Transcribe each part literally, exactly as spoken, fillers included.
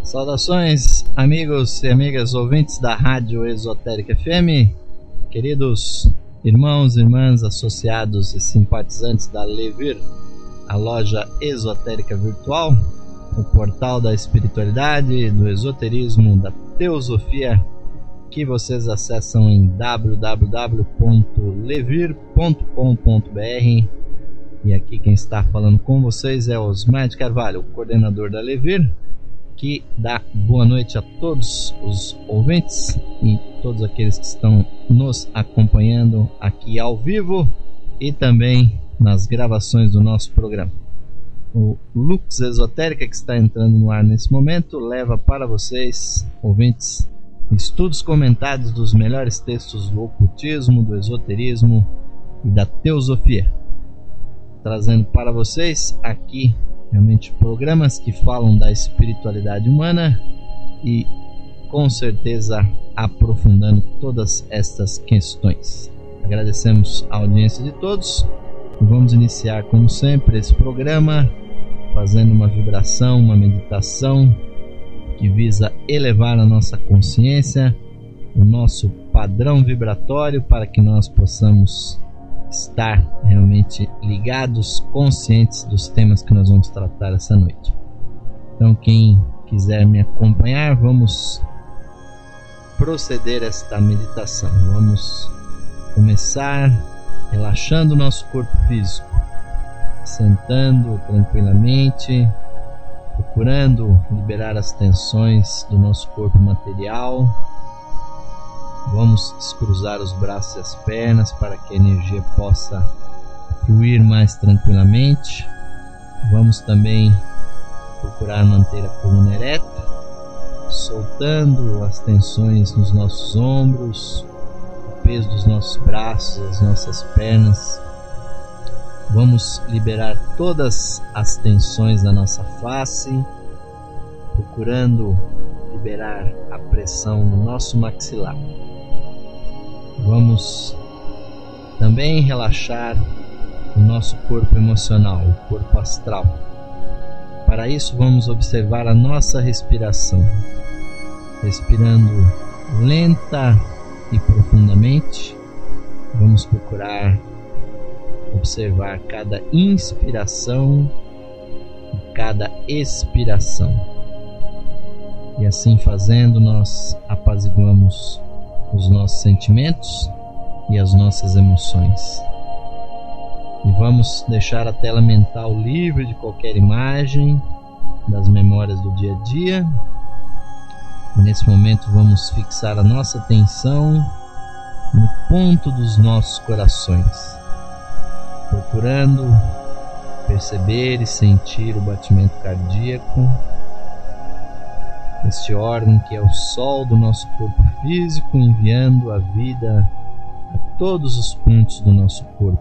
Saudações, amigos e amigas ouvintes da Rádio Esotérica F M, queridos irmãos, irmãs, associados e simpatizantes da Levir, a loja esotérica virtual, o portal da espiritualidade, do esoterismo, da teosofia, que vocês acessam em w w w ponto levir ponto com ponto b r. E aqui quem está falando com vocês é Osmar de Carvalho, o coordenador da Levir, que dá boa noite a todos os ouvintes e todos aqueles que estão nos acompanhando aqui ao vivo e também nas gravações do nosso programa. O Lux Esotérica, que está entrando no ar nesse momento, leva para vocês, ouvintes, estudos comentados dos melhores textos do ocultismo, do esoterismo e da teosofia, trazendo para vocês aqui realmente programas que falam da espiritualidade humana e com certeza aprofundando todas estas questões. Agradecemos a audiência de todos e vamos iniciar como sempre esse programa fazendo uma vibração, uma meditação que visa elevar a nossa consciência, o nosso padrão vibratório, para que nós possamos estar realmente ligados, conscientes dos temas que nós vamos tratar essa noite. Então, quem quiser me acompanhar, vamos proceder esta meditação. Vamos começar relaxando o nosso corpo físico, sentando tranquilamente, procurando liberar as tensões do nosso corpo material. Vamos descruzar os braços e as pernas para que a energia possa fluir mais tranquilamente. Vamos também procurar manter a coluna ereta, soltando as tensões nos nossos ombros, o peso dos nossos braços, as nossas pernas. Vamos liberar todas as tensões da nossa face, procurando liberar a pressão no nosso maxilar. Vamos também relaxar o nosso corpo emocional, o corpo astral. Para isso, vamos observar a nossa respiração, respirando lenta e profundamente. Vamos procurar observar cada inspiração e cada expiração. E assim fazendo, nós apaziguamos os nossos sentimentos e as nossas emoções. E vamos deixar a tela mental livre de qualquer imagem das memórias do dia a dia. E nesse momento vamos fixar a nossa atenção no ponto dos nossos corações, procurando perceber e sentir o batimento cardíaco, este órgão que é o sol do nosso corpo físico, enviando a vida a todos os pontos do nosso corpo.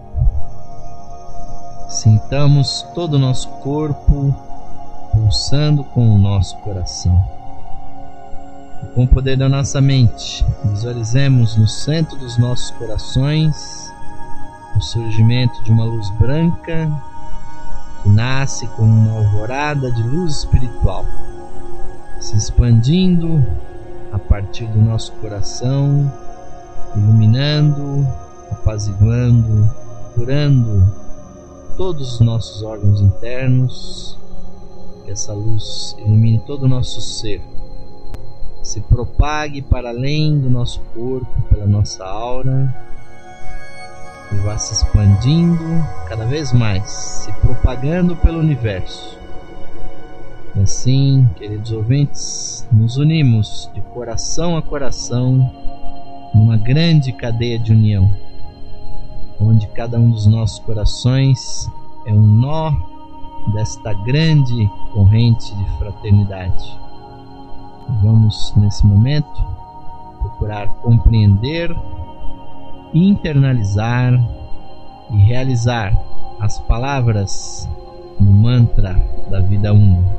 Sintamos todo o nosso corpo pulsando com o nosso coração. E com o poder da nossa mente, visualizemos no centro dos nossos corações o surgimento de uma luz branca que nasce como uma alvorada de luz espiritual, se expandindo a partir do nosso coração, iluminando, apaziguando, curando todos os nossos órgãos internos. Que essa luz ilumine todo o nosso ser, se propague para além do nosso corpo, pela nossa aura, e vá se expandindo cada vez mais, se propagando pelo universo. E assim, queridos ouvintes, nos unimos de coração a coração numa grande cadeia de união, onde cada um dos nossos corações é um nó desta grande corrente de fraternidade. E vamos, nesse momento, procurar compreender, internalizar e realizar as palavras no mantra da vida uma.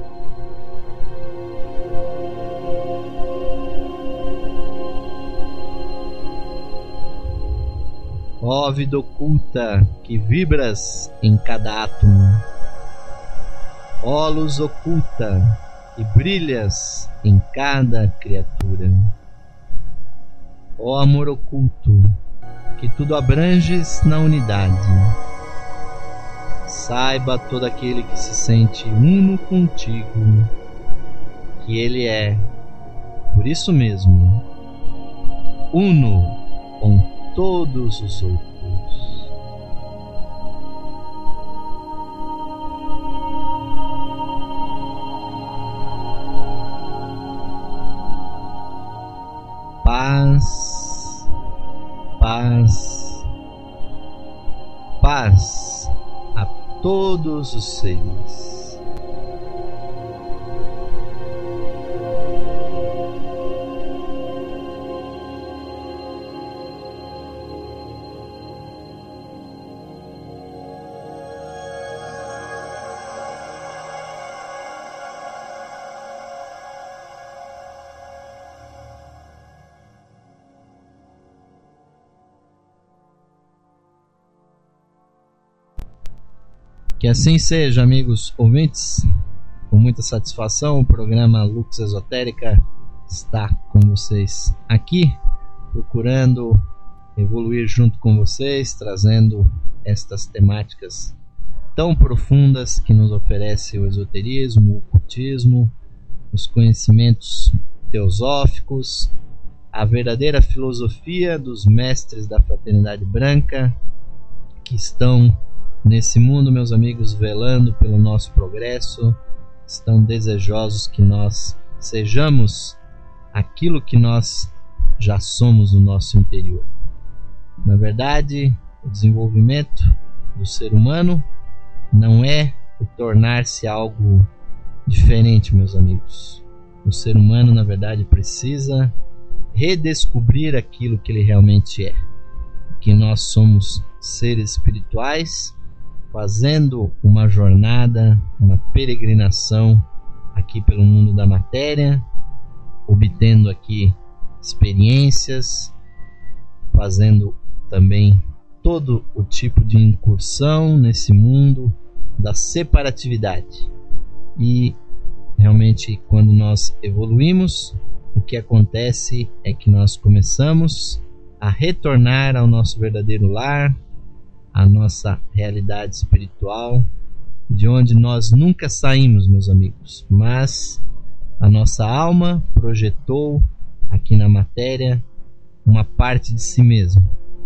Ó vida oculta que vibras em cada átomo, ó luz oculta e brilhas em cada criatura. Ó amor oculto, que tudo abranges na unidade, saiba todo aquele que se sente uno contigo, que ele é, por isso mesmo, uno com todos os outros. Paz, paz, paz a todos os seres. Que assim seja, amigos ouvintes. Com muita satisfação, o programa Lux Esotérica está com vocês aqui, procurando evoluir junto com vocês, trazendo estas temáticas tão profundas que nos oferece o esoterismo, o ocultismo, os conhecimentos teosóficos, a verdadeira filosofia dos mestres da Fraternidade Branca, que estão nesse mundo, meus amigos, velando pelo nosso progresso, estão desejosos que nós sejamos aquilo que nós já somos no nosso interior. Na verdade, o desenvolvimento do ser humano não é o tornar-se algo diferente, meus amigos. O ser humano, na verdade, precisa redescobrir aquilo que ele realmente é, que nós somos seres espirituais, fazendo uma jornada, uma peregrinação aqui pelo mundo da matéria, obtendo aqui experiências, fazendo também todo o tipo de incursão nesse mundo da separatividade. E realmente, quando nós evoluímos, o que acontece é que nós começamos a retornar ao nosso verdadeiro lar, a nossa realidade espiritual, de onde nós nunca saímos, meus amigos, mas a nossa alma projetou aqui na matéria uma parte de si mesmo,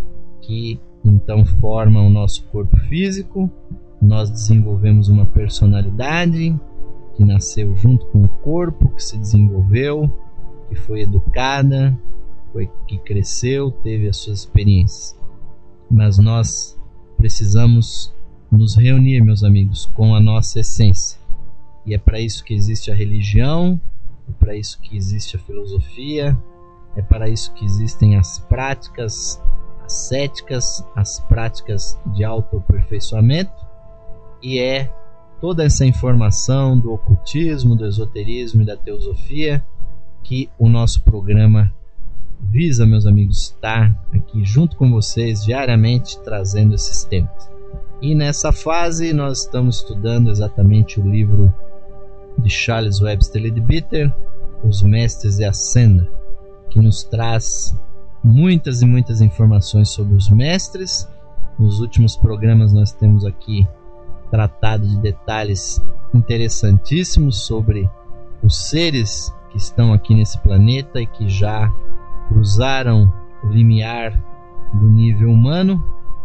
que então forma o nosso corpo físico. Nós desenvolvemos uma personalidade que nasceu junto com o corpo, que se desenvolveu, que foi educada, foi, que cresceu, teve as suas experiências. Mas nós precisamos nos reunir, meus amigos, com a nossa essência. E é para isso que existe a religião, é para isso que existe a filosofia, é para isso que existem as práticas ascéticas, as práticas de autoaperfeiçoamento, e é toda essa informação do ocultismo, do esoterismo e da teosofia que o nosso programa visa, meus amigos, estar aqui junto com vocês diariamente trazendo esses temas. E nessa fase nós estamos estudando exatamente o livro de Charles Webster Leadbeater, Os Mestres e a Senda, que nos traz muitas e muitas informações sobre os mestres. Nos últimos programas nós temos aqui tratado de detalhes interessantíssimos sobre os seres que estão aqui nesse planeta e que já cruzaram o limiar do nível humano,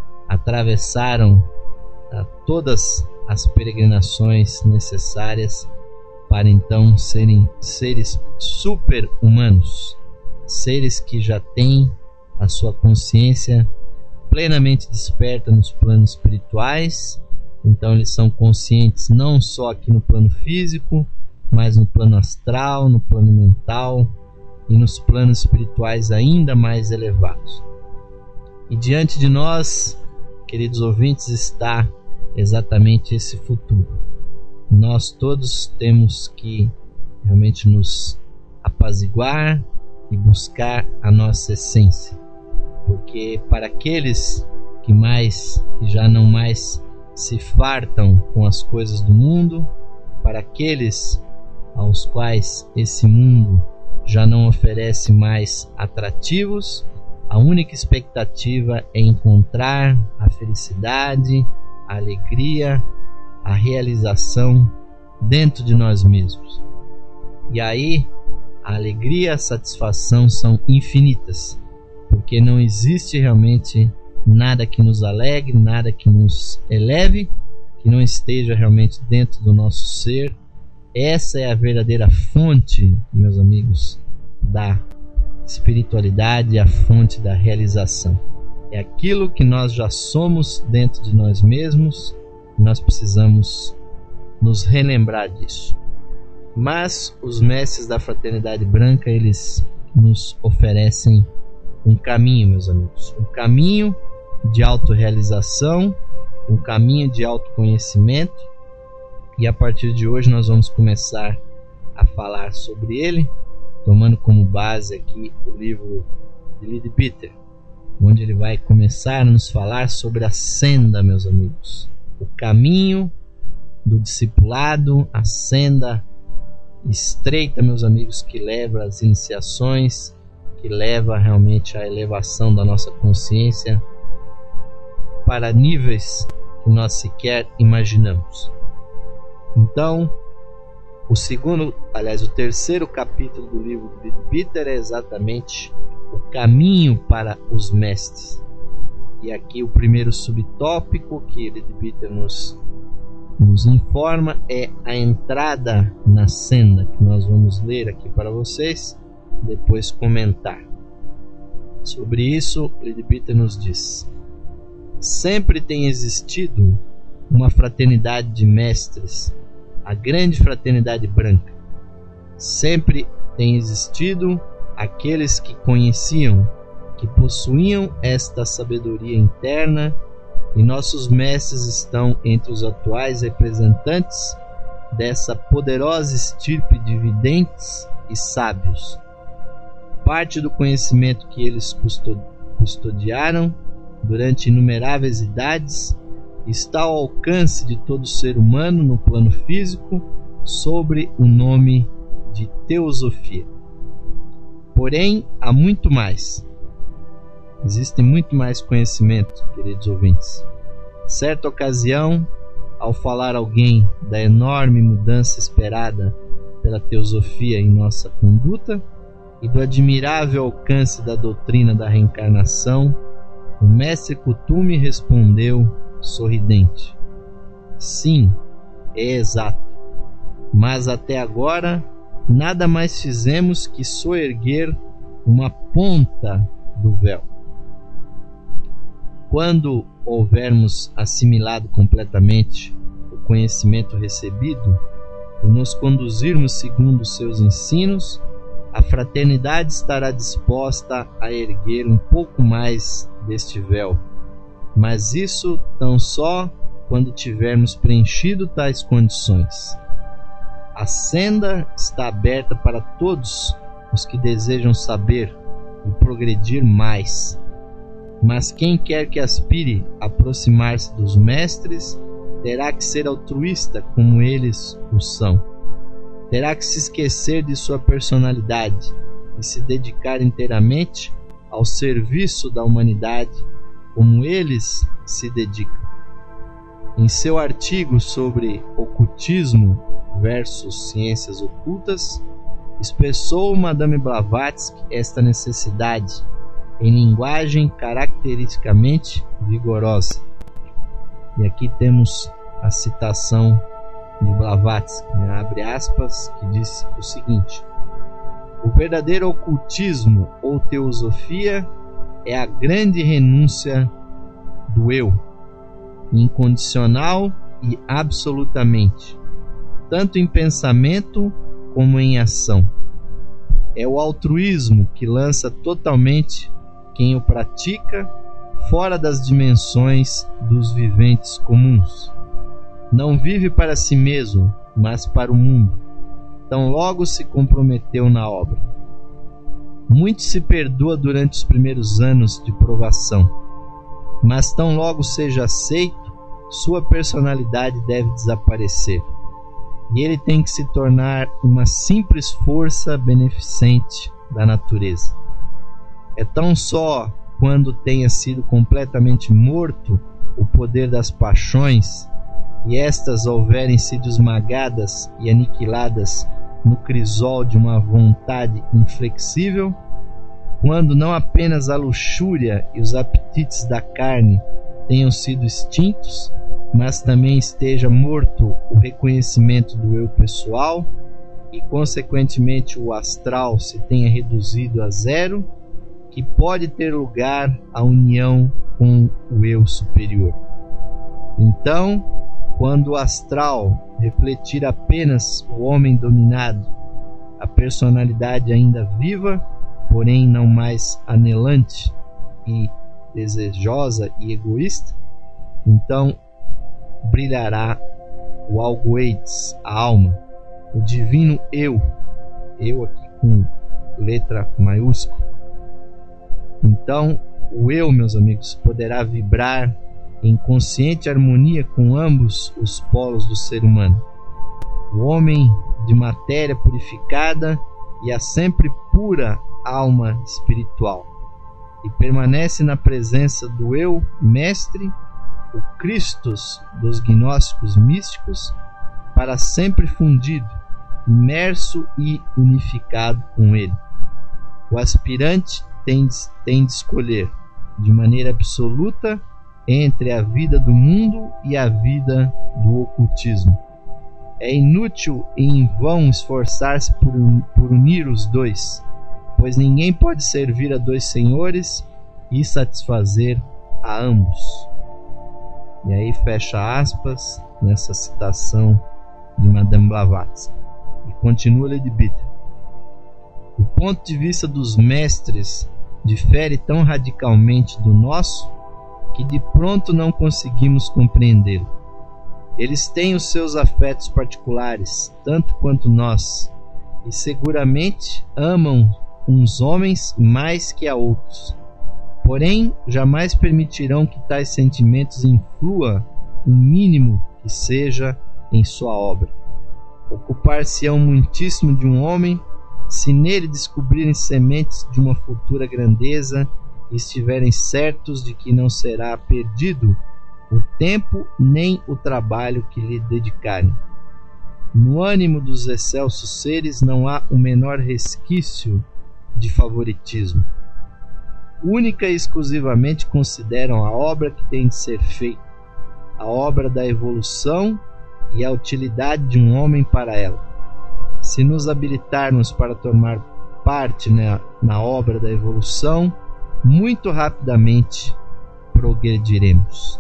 atravessaram a, todas as peregrinações necessárias para então serem seres super-humanos, seres que já têm a sua consciência plenamente desperta nos planos espirituais. Então eles são conscientes não só aqui no plano físico, mas no plano astral, no plano mental e nos planos espirituais ainda mais elevados. E diante de nós, queridos ouvintes, está exatamente esse futuro. Nós todos temos que realmente nos apaziguar e buscar a nossa essência, porque para aqueles que mais que já não mais se fartam com as coisas do mundo, para aqueles aos quais esse mundo já não oferece mais atrativos, a única expectativa é encontrar a felicidade, a alegria, a realização dentro de nós mesmos. E aí, a alegria e a satisfação são infinitas, porque não existe realmente nada que nos alegre, nada que nos eleve, que não esteja realmente dentro do nosso ser. Essa é a verdadeira fonte, meus amigos, da espiritualidade, a fonte da realização. É aquilo que nós já somos dentro de nós mesmos, e nós precisamos nos relembrar disso. Mas os mestres da Fraternidade Branca, eles nos oferecem um caminho, meus amigos, um caminho de autorrealização, um caminho de autoconhecimento, e a partir de hoje nós vamos começar a falar sobre ele, tomando como base aqui o livro de Leadbeater, onde ele vai começar a nos falar sobre a senda, meus amigos, o caminho do discipulado, a senda estreita, meus amigos, que leva às iniciações, que leva realmente à elevação da nossa consciência para níveis que nós sequer imaginamos. Então, o segundo, aliás, o terceiro capítulo do livro de Leadbeater é exatamente o caminho para os mestres. E aqui o primeiro subtópico que Leadbeater nos, nos informa é a entrada na senda, que nós vamos ler aqui para vocês, depois comentar. Sobre isso, Leadbeater nos diz: sempre tem existido uma fraternidade de mestres, a grande Fraternidade Branca. Sempre tem existido aqueles que conheciam, que possuíam esta sabedoria interna, e nossos mestres estão entre os atuais representantes dessa poderosa estirpe de videntes e sábios. Parte do conhecimento que eles custodiaram durante inumeráveis idades está ao alcance de todo ser humano no plano físico, sobre o nome de teosofia. Porém, há muito mais. Existe muito mais conhecimento, queridos ouvintes. Certa ocasião, ao falar alguém da enorme mudança esperada pela teosofia em nossa conduta e do admirável alcance da doutrina da reencarnação, o mestre Kuthumi respondeu sorridente: sim, é exato, mas até agora nada mais fizemos que soerguer uma ponta do véu. Quando houvermos assimilado completamente o conhecimento recebido e nos conduzirmos segundo os seus ensinos, a fraternidade estará disposta a erguer um pouco mais deste véu, mas isso tão só quando tivermos preenchido tais condições. A senda está aberta para todos os que desejam saber e progredir mais, mas quem quer que aspire a aproximar-se dos mestres terá que ser altruísta como eles o são. Terá que se esquecer de sua personalidade e se dedicar inteiramente ao serviço da humanidade como eles se dedicam. Em seu artigo sobre ocultismo versus ciências ocultas, expressou Madame Blavatsky esta necessidade em linguagem caracteristicamente vigorosa. E aqui temos a citação de Blavatsky, né, abre aspas, que diz o seguinte: o verdadeiro ocultismo ou teosofia é a grande renúncia do eu, incondicional e absolutamente, tanto em pensamento como em ação. É o altruísmo que lança totalmente quem o pratica fora das dimensões dos viventes comuns. Não vive para si mesmo, mas para o mundo. Tão logo se comprometeu na obra. Muito se perdoa durante os primeiros anos de provação, mas tão logo seja aceito, sua personalidade deve desaparecer. e ele tem que se tornar uma simples força beneficente da natureza. É tão só quando tenha sido completamente morto o poder das paixões e estas houverem sido esmagadas e aniquiladas no crisol de uma vontade inflexível, quando não apenas a luxúria e os apetites da carne tenham sido extintos, mas também esteja morto o reconhecimento do eu pessoal e, consequentemente, o astral se tenha reduzido a zero, que pode ter lugar a união com o eu superior. Então, quando o astral refletir apenas o homem dominado, a personalidade ainda viva, porém não mais anelante e desejosa e egoísta, então brilhará o algoides, a alma, o divino eu, eu aqui com letra maiúscula. Então o eu, meus amigos, poderá vibrar em consciente harmonia com ambos os polos do ser humano, o homem de matéria purificada e a sempre pura alma espiritual, e permanece na presença do eu mestre, o Christus dos gnósticos místicos, para sempre fundido, imerso e unificado com ele. O aspirante tem, tem de escolher de maneira absoluta entre a vida do mundo e a vida do ocultismo. É inútil e em vão esforçar-se por, por unir os dois, pois ninguém pode servir a dois senhores e satisfazer a ambos. E aí fecha aspas nessa citação de Madame Blavatsky. E continua Lady Bitter. O ponto de vista dos mestres difere tão radicalmente do nosso que de pronto não conseguimos compreendê-lo. Eles têm os seus afetos particulares, tanto quanto nós, e seguramente amam uns homens mais que a outros. Porém, jamais permitirão que tais sentimentos influam o mínimo que seja em sua obra. Ocupar-se-ão muitíssimo de um homem se nele descobrirem sementes de uma futura grandeza e estiverem certos de que não será perdido o tempo nem o trabalho que lhe dedicarem. No ânimo dos excelsos seres não há o menor resquício de favoritismo. Única e exclusivamente consideram a obra que tem de ser feita, a obra da evolução e a utilidade de um homem para ela. Se nos habilitarmos para tomar parte na, na obra da evolução, muito rapidamente progrediremos.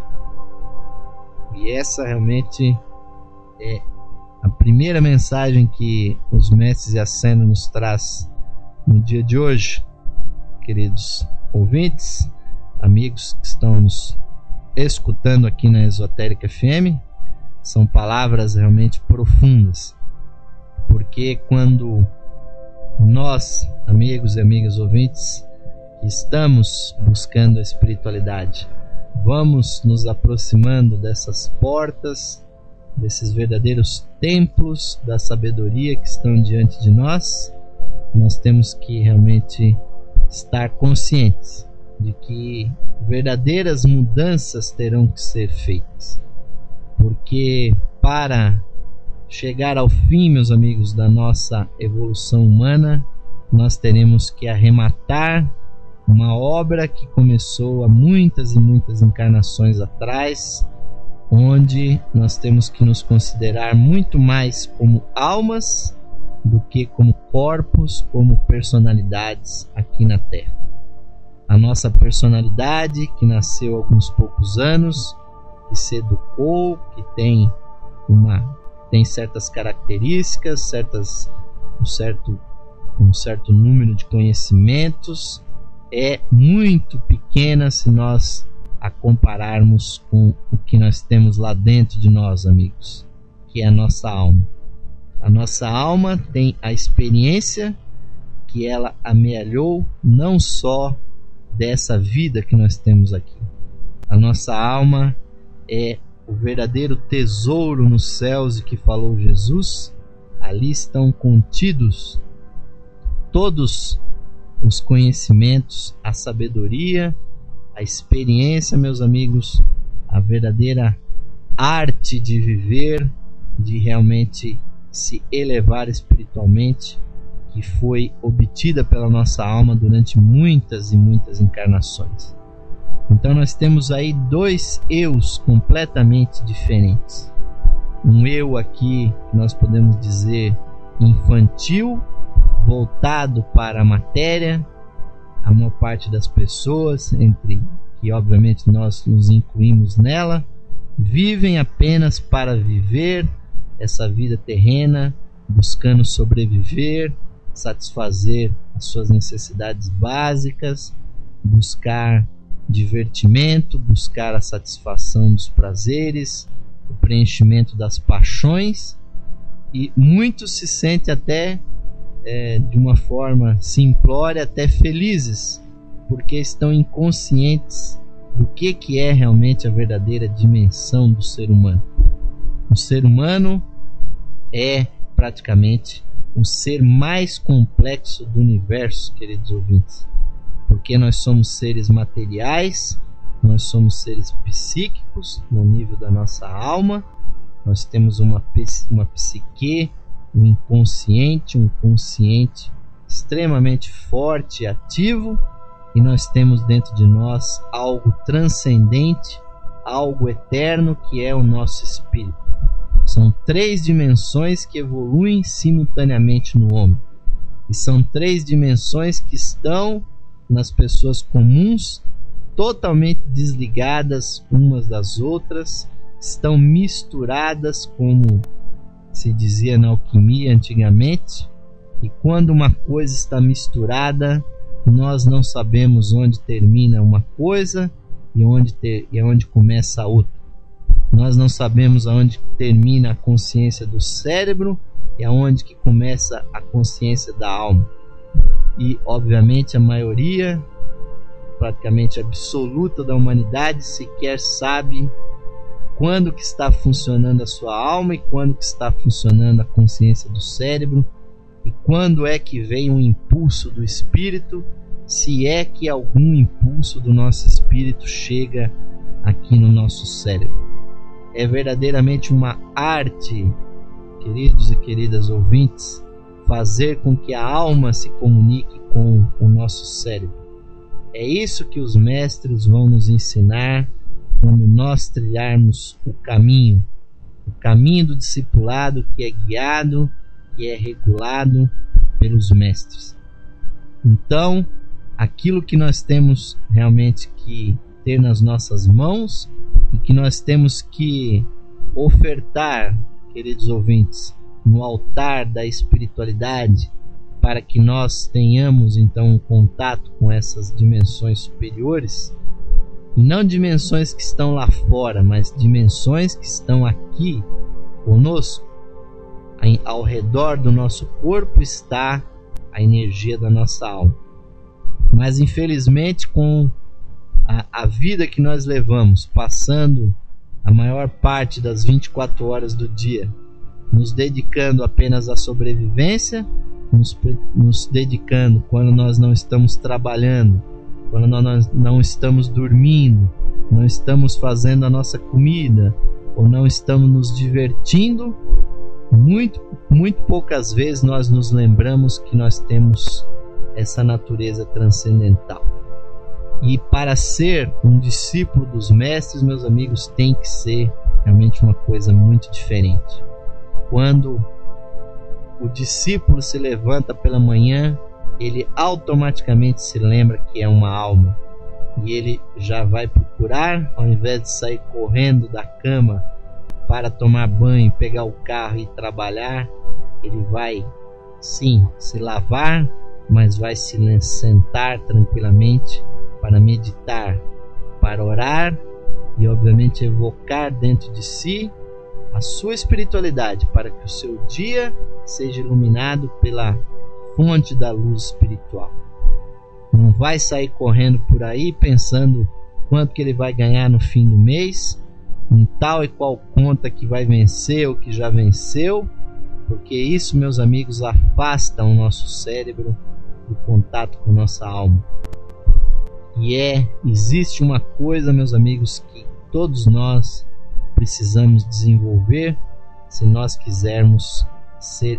E essa realmente é a primeira mensagem que os mestres e a Sena nos traz no dia de hoje, queridos ouvintes, amigos que estão nos escutando aqui na Esotérica F M. São palavras realmente profundas, porque quando nós, amigos e amigas ouvintes, que estamos buscando a espiritualidade, vamos nos aproximando dessas portas, desses verdadeiros templos da sabedoria que estão diante de nós, nós temos que realmente estar conscientes de que verdadeiras mudanças terão que ser feitas. Porque para chegar ao fim, meus amigos, da nossa evolução humana, nós teremos que arrematar uma obra que começou há muitas e muitas encarnações atrás, onde nós temos que nos considerar muito mais como almas do que como corpos, como personalidades aqui na Terra. A nossa personalidade, que nasceu há alguns poucos anos, que se educou, que tem uma tem certas características, certas um certo um certo número de conhecimentos, é muito pequena se nós a compararmos com o que nós temos lá dentro de nós, amigos, que é a nossa alma. A nossa alma tem a experiência que ela amealhou não só dessa vida que nós temos aqui. A nossa alma é o verdadeiro tesouro nos céus e que falou Jesus, ali estão contidos todos os conhecimentos, a sabedoria, a experiência, meus amigos, a verdadeira arte de viver, de realmente se elevar espiritualmente, que foi obtida pela nossa alma durante muitas e muitas encarnações. Então nós temos aí dois eus completamente diferentes. Um eu aqui, que nós podemos dizer infantil, voltado para a matéria, a maior parte das pessoas, entre que obviamente nós nos incluímos nela, vivem apenas para viver essa vida terrena, buscando sobreviver, satisfazer as suas necessidades básicas, buscar divertimento, buscar a satisfação dos prazeres, o preenchimento das paixões, e muitos se sentem até é, de uma forma simplória, até felizes, porque estão inconscientes do que, que é realmente a verdadeira dimensão do ser humano. O ser humano é praticamente o ser mais complexo do universo, queridos ouvintes, porque nós somos seres materiais, nós somos seres psíquicos no nível da nossa alma, nós temos uma, uma psique, um inconsciente, um consciente extremamente forte e ativo, e nós temos dentro de nós algo transcendente, algo eterno, que é o nosso espírito. São três dimensões que evoluem simultaneamente no homem, e são três dimensões que estão nas pessoas comuns, totalmente desligadas umas das outras, estão misturadas, como se dizia na alquimia antigamente, e quando uma coisa está misturada, nós não sabemos onde termina uma coisa e onde, ter, e onde começa a outra. Nós não sabemos aonde termina a consciência do cérebro e aonde que começa a consciência da alma. E obviamente a maioria, praticamente absoluta da humanidade, sequer sabe quando que está funcionando a sua alma e quando que está funcionando a consciência do cérebro, e quando é que vem um impulso do espírito, se é que algum impulso do nosso espírito chega aqui no nosso cérebro. É verdadeiramente uma arte, queridos e queridas ouvintes, fazer com que a alma se comunique com o nosso cérebro. É isso que os mestres vão nos ensinar quando nós trilharmos o caminho, o caminho do discipulado, que é guiado, que é regulado pelos mestres. Então, aquilo que nós temos realmente que ter nas nossas mãos e que nós temos que ofertar, queridos ouvintes, no altar da espiritualidade, para que nós tenhamos então um contato com essas dimensões superiores, e não dimensões que estão lá fora, mas dimensões que estão aqui conosco. Ao redor do nosso corpo está a energia da nossa alma. Mas infelizmente, com a, a vida que nós levamos, passando a maior parte das vinte e quatro horas do dia nos dedicando apenas à sobrevivência, nos, nos dedicando quando nós não estamos trabalhando, quando nós não estamos dormindo, não estamos fazendo a nossa comida, ou não estamos nos divertindo, muito, muito poucas vezes nós nos lembramos que nós temos essa natureza transcendental. E para ser um discípulo dos mestres, meus amigos, tem que ser realmente uma coisa muito diferente. Quando o discípulo se levanta pela manhã, ele automaticamente se lembra que é uma alma, e ele já vai procurar, ao invés de sair correndo da cama para tomar banho, pegar o carro e trabalhar, ele vai sim se lavar, mas vai se sentar tranquilamente para meditar, para orar e obviamente evocar dentro de si a sua espiritualidade, para que o seu dia seja iluminado pela fonte da luz espiritual. Não vai sair correndo por aí pensando quanto que ele vai ganhar no fim do mês, em tal e qual conta que vai vencer ou que já venceu, porque isso, meus amigos, afasta o nosso cérebro do contato com a nossa alma. E é, existe uma coisa, meus amigos, que todos nós precisamos desenvolver se nós quisermos ser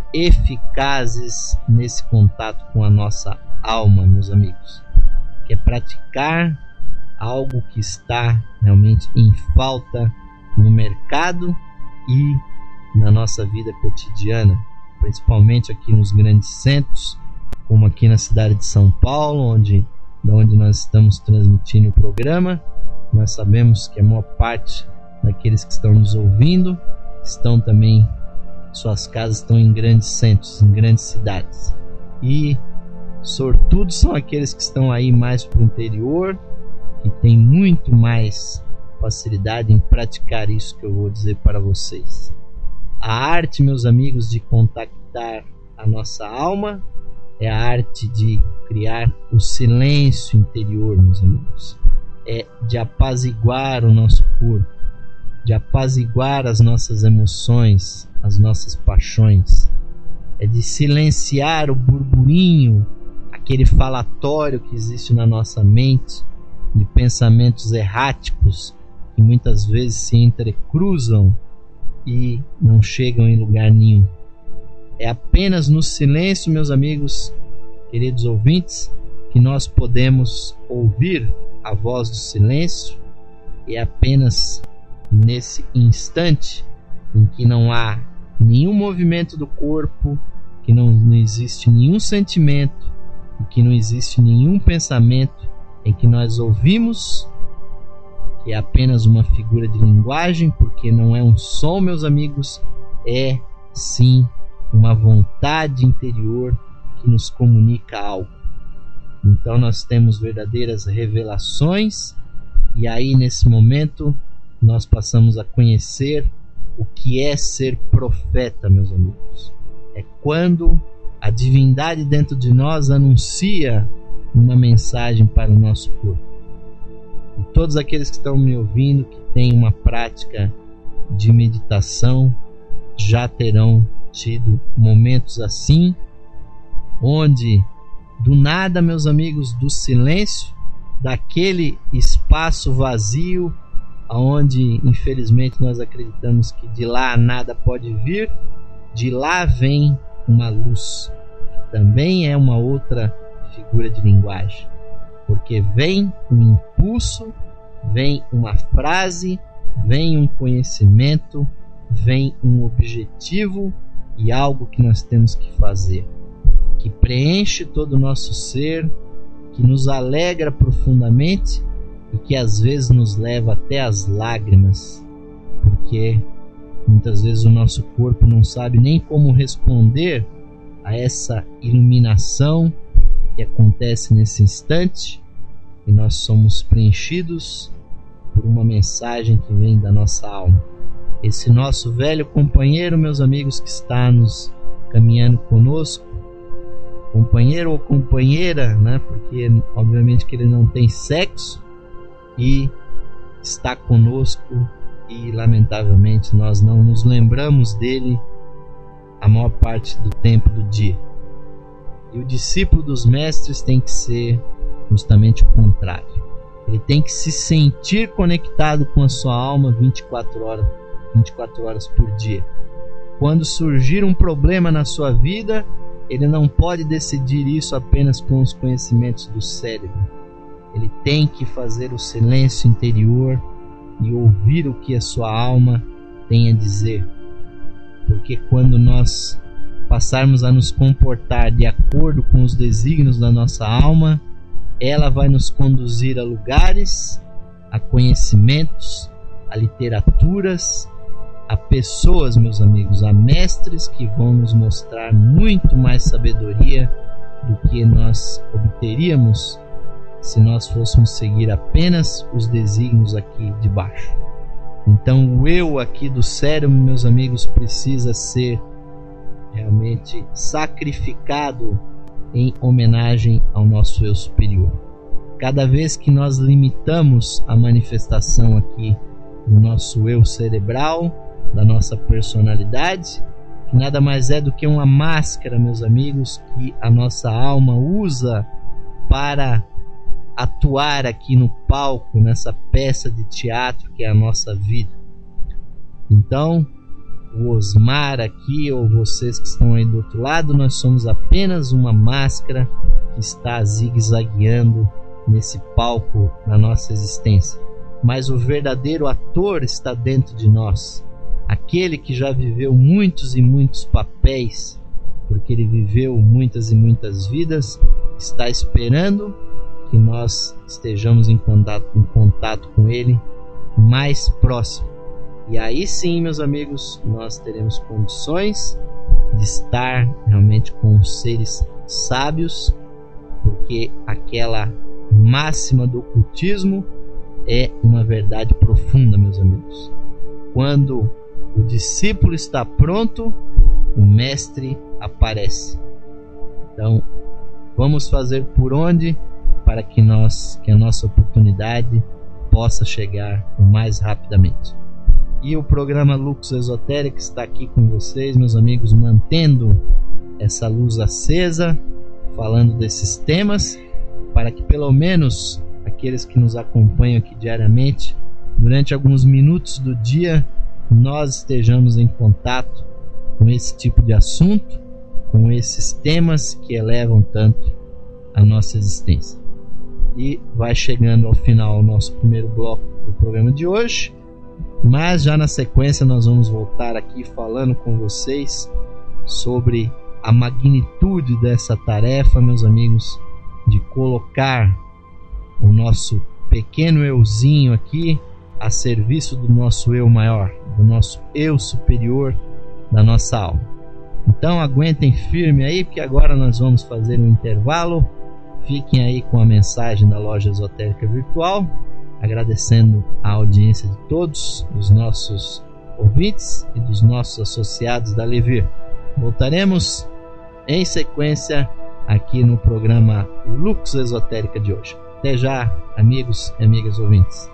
eficazes nesse contato com a nossa alma, meus amigos, que é praticar algo que está realmente em falta no mercado e na nossa vida cotidiana, principalmente aqui nos grandes centros, como aqui na cidade de São Paulo, onde, onde nós estamos transmitindo o programa. Nós sabemos que a maior parte daqueles que estão nos ouvindo estão também, suas casas estão em grandes centros, em grandes cidades. E sortudos são aqueles que estão aí mais para o interior, que tem muito mais facilidade em praticar isso que eu vou dizer para vocês. A arte, meus amigos, de contactar a nossa alma é a arte de criar o silêncio interior, meus amigos. É de apaziguar o nosso corpo, de apaziguar as nossas emoções, as nossas paixões. É de silenciar o burburinho, aquele falatório que existe na nossa mente, de pensamentos erráticos que muitas vezes se entrecruzam e não chegam em lugar nenhum. É apenas no silêncio, meus amigos, queridos ouvintes, que nós podemos ouvir a voz do silêncio. É apenas nesse instante em que não há nenhum movimento do corpo, que não, não existe nenhum sentimento, e que não existe nenhum pensamento, em que nós ouvimos, que é apenas uma figura de linguagem, porque não é um som, meus amigos, é sim uma vontade interior que nos comunica algo. Então nós temos verdadeiras revelações, e aí nesse momento nós passamos a conhecer o que é ser profeta, meus amigos. É quando a divindade dentro de nós anuncia uma mensagem para o nosso corpo. E todos aqueles que estão me ouvindo, que têm uma prática de meditação, já terão tido momentos assim, onde do nada, meus amigos, do silêncio, daquele espaço vazio, onde infelizmente nós acreditamos que de lá nada pode vir, de lá vem uma luz, que também é uma outra figura de linguagem, porque vem um impulso, vem uma frase, vem um conhecimento, vem um objetivo e algo que nós temos que fazer, que preenche todo o nosso ser, que nos alegra profundamente e que às vezes nos leva até as lágrimas, porque muitas vezes o nosso corpo não sabe nem como responder a essa iluminação que acontece nesse instante, e nós somos preenchidos por uma mensagem que vem da nossa alma. Esse nosso velho companheiro, meus amigos, que está nos caminhando conosco, companheiro ou companheira, né? Porque obviamente que ele não tem sexo, e está conosco, e lamentavelmente nós não nos lembramos dele a maior parte do tempo do dia. E o discípulo dos mestres tem que ser justamente o contrário. Ele tem que se sentir conectado com a sua alma vinte e quatro horas, vinte e quatro horas por dia. Quando surgir um problema na sua vida, ele não pode decidir isso apenas com os conhecimentos do cérebro. Ele tem que fazer o silêncio interior e ouvir o que a sua alma tem a dizer. Porque quando nós passarmos a nos comportar de acordo com os desígnios da nossa alma, ela vai nos conduzir a lugares, a conhecimentos, a literaturas, a pessoas, meus amigos, a mestres que vão nos mostrar muito mais sabedoria do que nós obteríamos se nós fôssemos seguir apenas os desígnios aqui de baixo. Então o eu aqui do cérebro, meus amigos, precisa ser realmente sacrificado em homenagem ao nosso eu superior. Cada vez que nós limitamos a manifestação aqui do nosso eu cerebral, da nossa personalidade, que nada mais é do que uma máscara, meus amigos, que a nossa alma usa para atuar aqui no palco, nessa peça de teatro que é a nossa vida. Então, o Osmar aqui, ou vocês que estão aí do outro lado, nós somos apenas uma máscara que está zigue-zagueando nesse palco da nossa existência. Mas o verdadeiro ator está dentro de nós. Aquele que já viveu muitos e muitos papéis, porque ele viveu muitas e muitas vidas, está esperando que nós estejamos em contato, em contato com ele mais próximo. E aí sim, meus amigos, nós teremos condições de estar realmente com seres sábios, porque aquela máxima do ocultismo é uma verdade profunda, meus amigos. Quando o discípulo está pronto, o mestre aparece. Então, vamos fazer por onde para que nós, que a nossa oportunidade possa chegar o mais rapidamente. E o programa Lux Esotérica está aqui com vocês, meus amigos, mantendo essa luz acesa, falando desses temas, para que pelo menos aqueles que nos acompanham aqui diariamente, durante alguns minutos do dia, nós estejamos em contato com esse tipo de assunto, com esses temas que elevam tanto a nossa existência. E vai chegando ao final o nosso primeiro bloco do programa de hoje, mas já na sequência nós vamos voltar aqui falando com vocês sobre a magnitude dessa tarefa, meus amigos, de colocar o nosso pequeno euzinho aqui a serviço do nosso eu maior, do nosso eu superior, da nossa alma. Então aguentem firme aí, porque agora nós vamos fazer um intervalo. Fiquem aí com a mensagem da Loja Esotérica Virtual, agradecendo a audiência de todos os nossos ouvintes e dos nossos associados da Levir. Voltaremos em sequência aqui no programa Lux Esotérica de hoje. Até já, amigos e amigas ouvintes.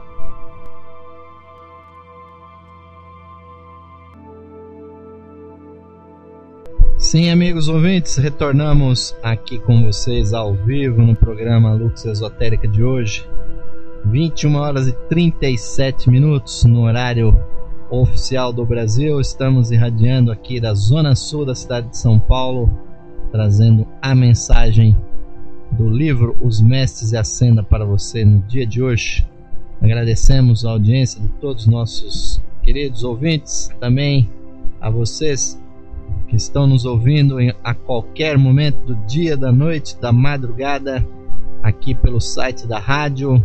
Sim, amigos ouvintes, retornamos aqui com vocês ao vivo no programa Lux Esotérica de hoje. vinte e uma horas e trinta e sete minutos no horário oficial do Brasil. Estamos irradiando aqui da zona sul da cidade de São Paulo, trazendo a mensagem do livro Os Mestres e a Senda para você no dia de hoje. Agradecemos a audiência de todos os nossos queridos ouvintes, também a vocês que estão nos ouvindo em, a qualquer momento do dia, da noite, da madrugada, aqui pelo site da rádio,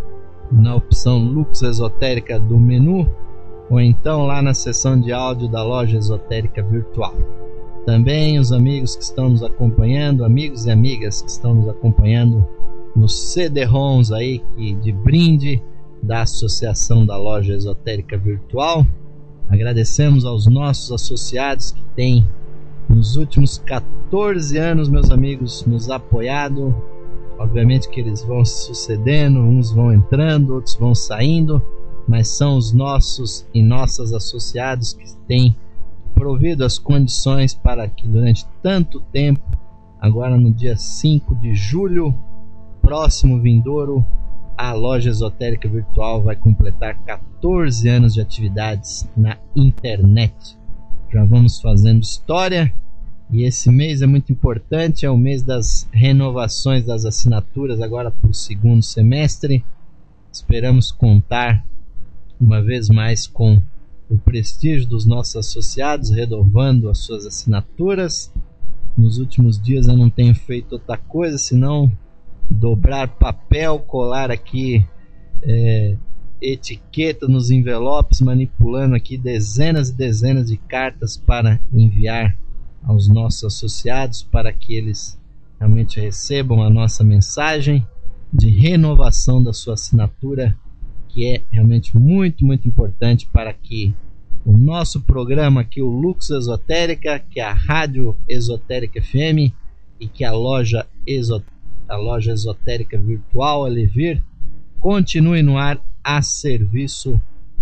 na opção Lux Esotérica do menu, ou então lá na seção de áudio da Loja Esotérica Virtual. Também os amigos que estão nos acompanhando, amigos e amigas que estão nos acompanhando nos C D-ROMs aí que, de brinde da Associação da Loja Esotérica Virtual. Agradecemos aos nossos associados que têm nos últimos catorze anos, meus amigos, nos apoiado. Obviamente que eles vão se sucedendo, uns vão entrando, outros vão saindo, mas são os nossos e nossas associados que têm provido as condições para que durante tanto tempo, agora no dia cinco de julho, próximo vindouro, a Loja Esotérica Virtual vai completar catorze anos de atividades na internet. Já vamos fazendo história e esse mês é muito importante, é o mês das renovações das assinaturas agora para o segundo semestre. Esperamos contar uma vez mais com o prestígio dos nossos associados, renovando as suas assinaturas. Nos últimos dias eu não tenho feito outra coisa senão dobrar papel, colar aqui é, etiqueta nos envelopes, manipulando aqui dezenas e dezenas de cartas para enviar aos nossos associados, para que eles realmente recebam a nossa mensagem de renovação da sua assinatura, que é realmente muito, muito importante para que o nosso programa aqui, o Lux Esotérica, que é a Rádio Esotérica F M e que a loja, Exot- a loja Esotérica Virtual, a Levir, continue no ar a serviço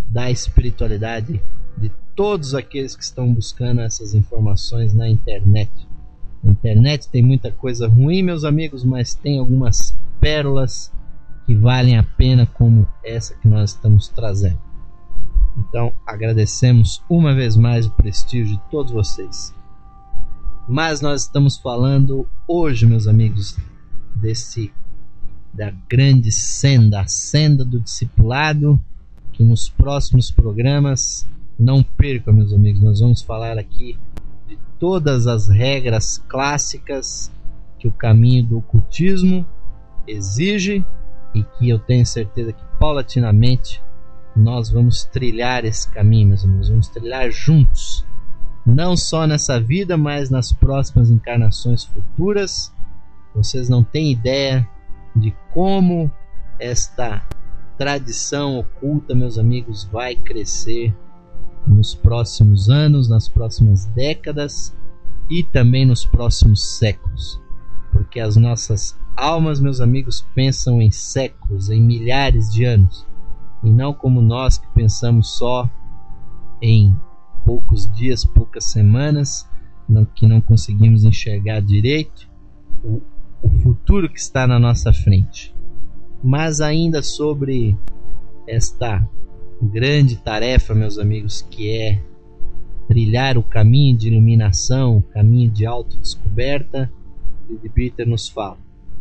da espiritualidade de todos aqueles que estão buscando essas informações na internet. A internet tem muita coisa ruim, meus amigos, mas tem algumas pérolas que valem a pena, como essa que nós estamos trazendo. Então agradecemos uma vez mais o prestígio de todos vocês. Mas nós estamos falando hoje, meus amigos, desse da grande senda, a senda do discipulado, que nos próximos programas, não percam, meus amigos, nós vamos falar aqui de todas as regras clássicas que o caminho do ocultismo exige e que eu tenho certeza que paulatinamente nós vamos trilhar esse caminho, meus amigos, vamos trilhar juntos, não só nessa vida, mas nas próximas encarnações futuras. Vocês não têm ideia de como esta tradição oculta, meus amigos, vai crescer nos próximos anos, nas próximas décadas e também nos próximos séculos, porque as nossas almas, meus amigos, pensam em séculos, em milhares de anos, e não como nós que pensamos só em poucos dias, poucas semanas, não, que não conseguimos enxergar direito o, o futuro que está na nossa frente. Mas ainda sobre esta grande tarefa, meus amigos, que é trilhar o caminho de iluminação, o caminho de autodescoberta, Leadbeater nos fala: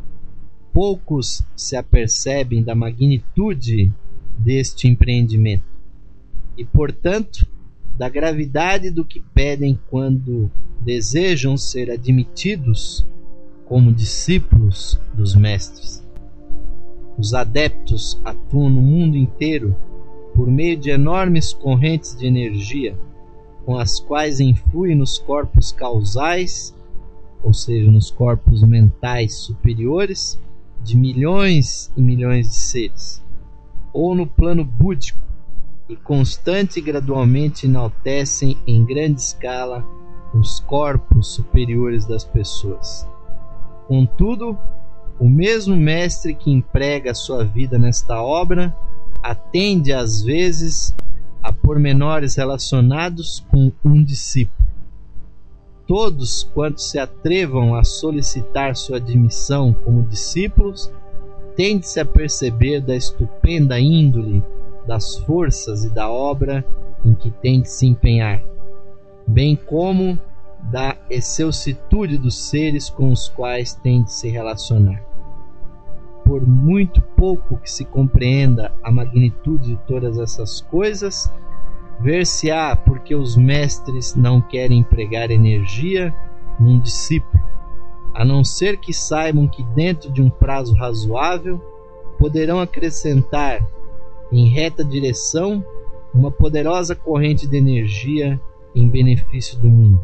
poucos se apercebem da magnitude deste empreendimento e, portanto, da gravidade do que pedem quando desejam ser admitidos como discípulos dos mestres. Os adeptos atuam no mundo inteiro por meio de enormes correntes de energia, com as quais influem nos corpos causais, ou seja, nos corpos mentais superiores de milhões e milhões de seres, ou no plano búdico, e constante e gradualmente enaltecem em grande escala os corpos superiores das pessoas. Contudo, o mesmo mestre que emprega a sua vida nesta obra atende às vezes a pormenores relacionados com um discípulo. Todos quantos se atrevam a solicitar sua admissão como discípulos tende-se a perceber da estupenda índole das forças e da obra em que tem de se empenhar, bem como da excelsitude dos seres com os quais tem de se relacionar. Por muito pouco que se compreenda a magnitude de todas essas coisas, ver-se-á porque os mestres não querem empregar energia num discípulo, a não ser que saibam que dentro de um prazo razoável poderão acrescentar em reta direção uma poderosa corrente de energia em benefício do mundo.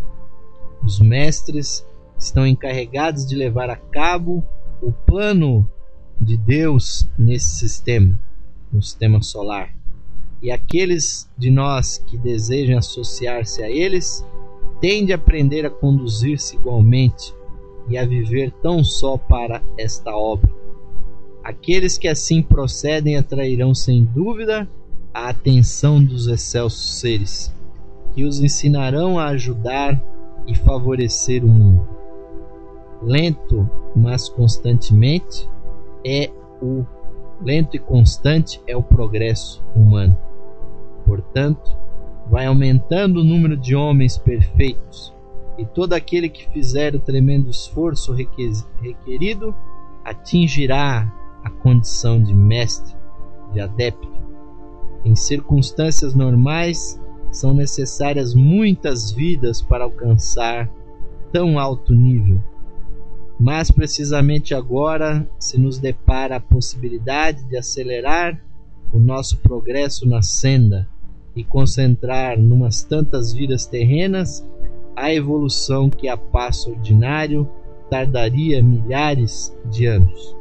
Os mestres estão encarregados de levar a cabo o plano de Deus nesse sistema, no sistema solar, e aqueles de nós que desejam associar-se a eles têm de aprender a conduzir-se igualmente e a viver tão só para esta obra. Aqueles que assim procedem atrairão sem dúvida a atenção dos excelsos seres, que os ensinarão a ajudar e favorecer o mundo. Lento, mas constantemente é o lento e constante é o progresso humano. Portanto, vai aumentando o número de homens perfeitos, e todo aquele que fizer o tremendo esforço requerido atingirá a condição de mestre, de adepto. Em circunstâncias normais, são necessárias muitas vidas para alcançar tão alto nível. Mas precisamente agora se nos depara a possibilidade de acelerar o nosso progresso na senda e concentrar numas tantas vidas terrenas a evolução que a passo ordinário tardaria milhares de anos.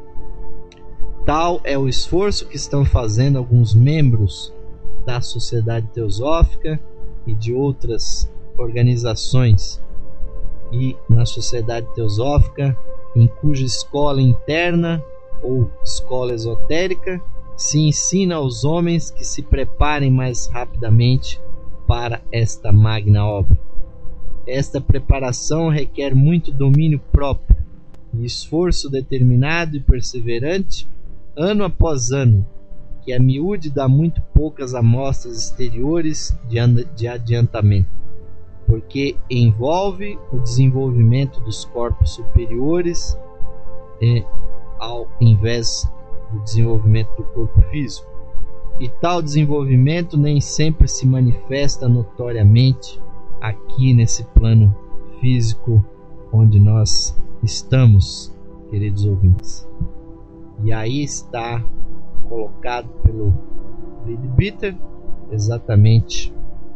Tal é o esforço que estão fazendo alguns membros da Sociedade Teosófica e de outras organizações, e na Sociedade Teosófica, em cuja escola interna ou escola esotérica se ensina aos homens que se preparem mais rapidamente para esta magna obra. Esta preparação requer muito domínio próprio e esforço determinado e perseverante, ano após ano, que a miúde dá muito poucas amostras exteriores de adiantamento, porque envolve o desenvolvimento dos corpos superiores eh, ao invés do desenvolvimento do corpo físico. E tal desenvolvimento nem sempre se manifesta notoriamente aqui nesse plano físico onde nós estamos, queridos ouvintes. E aí está colocado pelo Leadbeater exatamente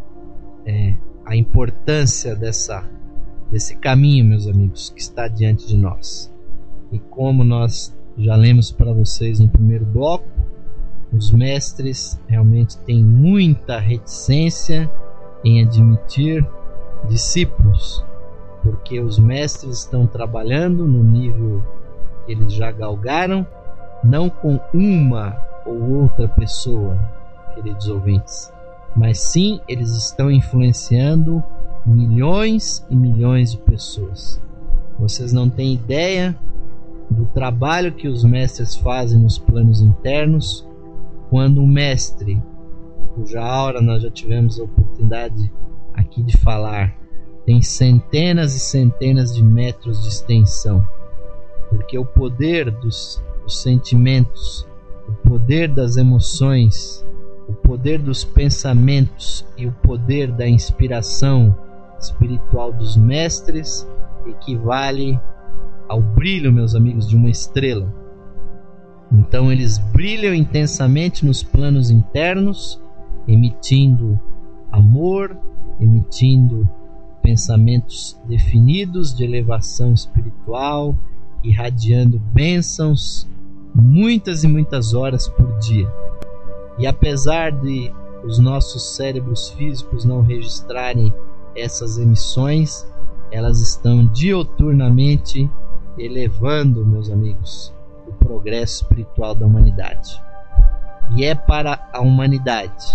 é, a importância dessa, desse caminho, meus amigos, que está diante de nós. E como nós já lemos para vocês no primeiro bloco, os mestres realmente têm muita reticência em admitir discípulos, porque os mestres estão trabalhando no nível que eles já galgaram, não com uma ou outra pessoa, queridos ouvintes, mas sim eles estão influenciando milhões e milhões de pessoas. Vocês não têm ideia do trabalho que os mestres fazem nos planos internos, quando um mestre, cuja aura nós já tivemos a oportunidade aqui de falar, tem centenas e centenas de metros de extensão, porque o poder dos, dos sentimentos, o poder das emoções, o poder dos pensamentos e o poder da inspiração espiritual dos mestres equivale ao brilho, meus amigos, de uma estrela. Então eles brilham intensamente nos planos internos, emitindo amor, emitindo pensamentos definidos de elevação espiritual, irradiando bênçãos muitas e muitas horas por dia. E apesar de os nossos cérebros físicos não registrarem essas emissões, elas estão dioturnamente elevando, meus amigos, o progresso espiritual da humanidade. E é para a humanidade,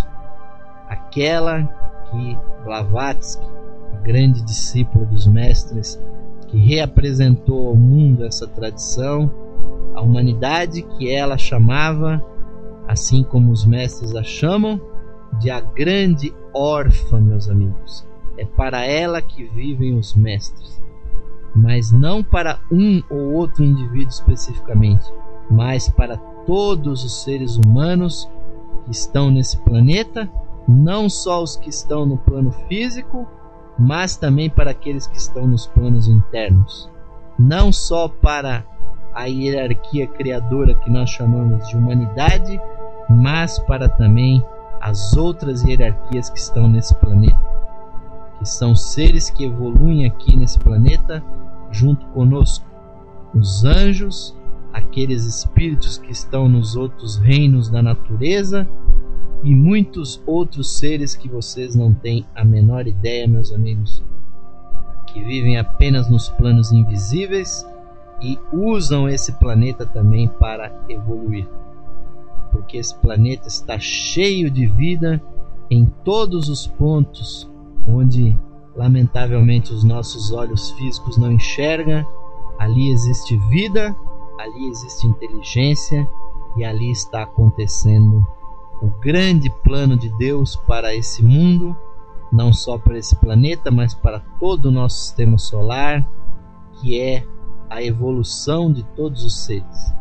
aquela que Blavatsky, a grande discípula dos mestres, que reapresentou ao mundo essa tradição, a humanidade que ela chamava, assim como os mestres a chamam, de a grande órfã, meus amigos. É para ela que vivem os mestres, mas não para um ou outro indivíduo especificamente, mas para todos os seres humanos que estão nesse planeta, não só os que estão no plano físico, mas também para aqueles que estão nos planos internos, não só para a hierarquia criadora que nós chamamos de humanidade, mas para também as outras hierarquias que estão nesse planeta, que são seres que evoluem aqui nesse planeta junto conosco, os anjos, aqueles espíritos que estão nos outros reinos da natureza e muitos outros seres que vocês não têm a menor ideia, meus amigos, que vivem apenas nos planos invisíveis e usam esse planeta também para evoluir, porque esse planeta está cheio de vida em todos os pontos onde lamentavelmente os nossos olhos físicos não enxergam. Ali existe vida, ali existe inteligência e ali está acontecendo o grande plano de Deus para esse mundo, não só para esse planeta, mas para todo o nosso sistema solar, que é a evolução de todos os seres.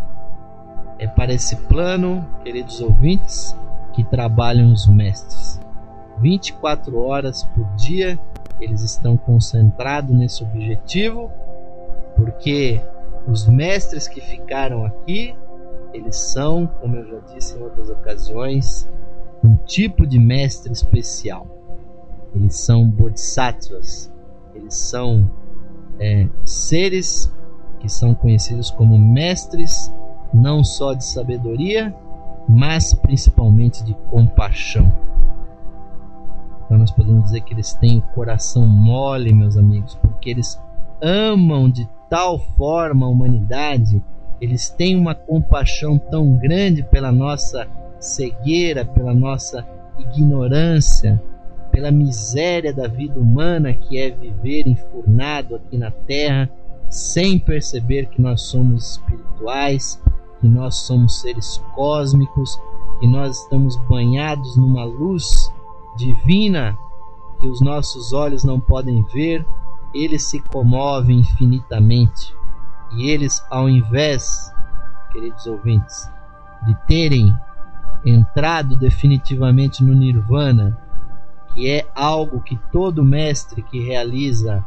É para esse plano, queridos ouvintes, que trabalham os mestres. vinte e quatro horas por dia eles estão concentrados nesse objetivo, porque os mestres que ficaram aqui, eles são, como eu já disse em outras ocasiões, um tipo de mestre especial. Eles são bodhisattvas, eles são é, seres que são conhecidos como mestres, não só de sabedoria, mas principalmente de compaixão. Então nós podemos dizer que eles têm o coração mole, meus amigos, porque eles amam de tal forma a humanidade eles têm uma compaixão tão grande pela nossa cegueira, pela nossa ignorância, pela miséria da vida humana, que é viver enfurnado aqui na terra, sem perceber que nós somos espirituais, que nós somos seres cósmicos, que nós estamos banhados numa luz divina que os nossos olhos não podem ver. Eles se comovem infinitamente. E eles, ao invés, queridos ouvintes, de terem entrado definitivamente no Nirvana, que é algo que todo mestre que realiza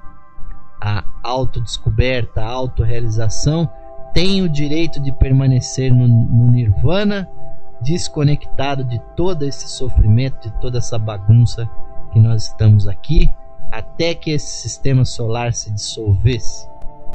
a autodescoberta, a autorrealização, tem o direito de permanecer no, no Nirvana, desconectado de todo esse sofrimento, de toda essa bagunça que nós estamos aqui, até que esse sistema solar se dissolvesse.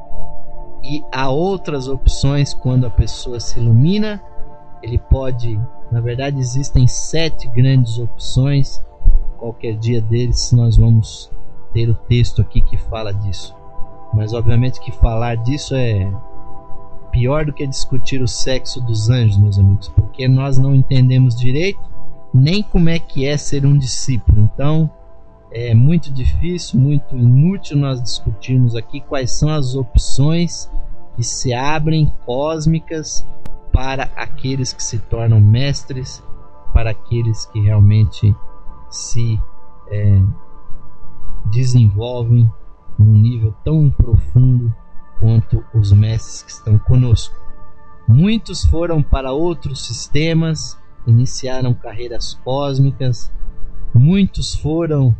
E há outras opções. Quando a pessoa se ilumina, ele pode, na verdade existem sete grandes opções. Qualquer dia deles nós vamos ter o texto aqui que fala disso, mas obviamente que falar disso é pior do que discutir o sexo dos anjos, meus amigos, porque nós não entendemos direito nem como é que é ser um discípulo. Então é muito difícil, muito inútil nós discutirmos aqui quais são as opções que se abrem cósmicas para aqueles que se tornam mestres, para aqueles que realmente se é, desenvolvem num nível tão profundo quanto os mestres que estão conosco. Muitos foram para outros sistemas, iniciaram carreiras cósmicas, muitos foram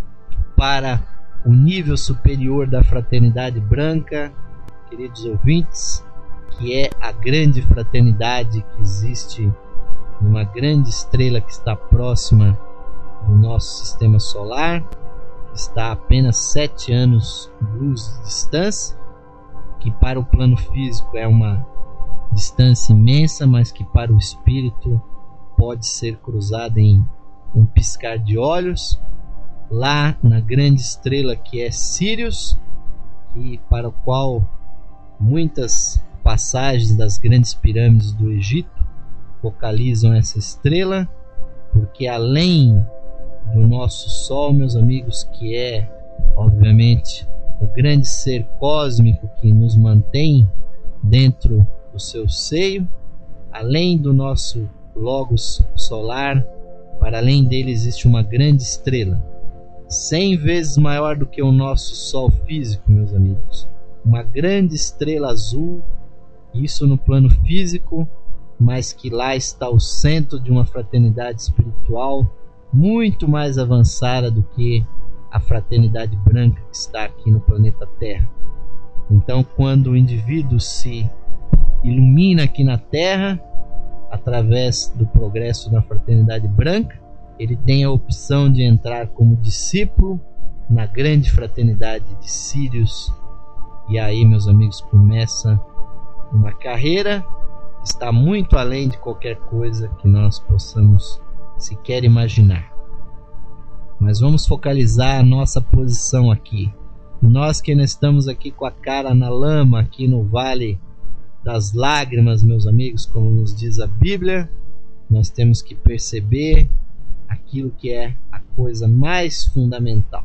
para o nível superior da fraternidade branca, queridos ouvintes, que é a grande fraternidade que existe numa grande estrela que está próxima do nosso sistema solar, que está a apenas sete anos luz de distância, que para o plano físico é uma distância imensa, mas que para o espírito pode ser cruzada em um piscar de olhos. Lá na grande estrela que é Sirius, e para o qual muitas passagens das grandes pirâmides do Egito focalizam essa estrela, porque além do nosso Sol, meus amigos, que é obviamente o grande ser cósmico que nos mantém dentro do seu seio, além do nosso Logos solar, para além dele existe uma grande estrela, cem vezes maior do que o nosso Sol físico, meus amigos, uma grande estrela azul, isso no plano físico, mas que lá está o centro de uma fraternidade espiritual muito mais avançada do que a fraternidade branca que está aqui no planeta Terra. Então, quando o indivíduo se ilumina aqui na Terra, através do progresso da fraternidade branca, ele tem a opção de entrar como discípulo na grande fraternidade de Sirius. E aí, meus amigos, começa uma carreira que está muito além de qualquer coisa que nós possamos sequer imaginar. Mas vamos focalizar a nossa posição aqui. Nós que ainda estamos aqui com a cara na lama, aqui no Vale das Lágrimas, meus amigos, como nos diz a Bíblia, nós temos que perceber aquilo que é a coisa mais fundamental.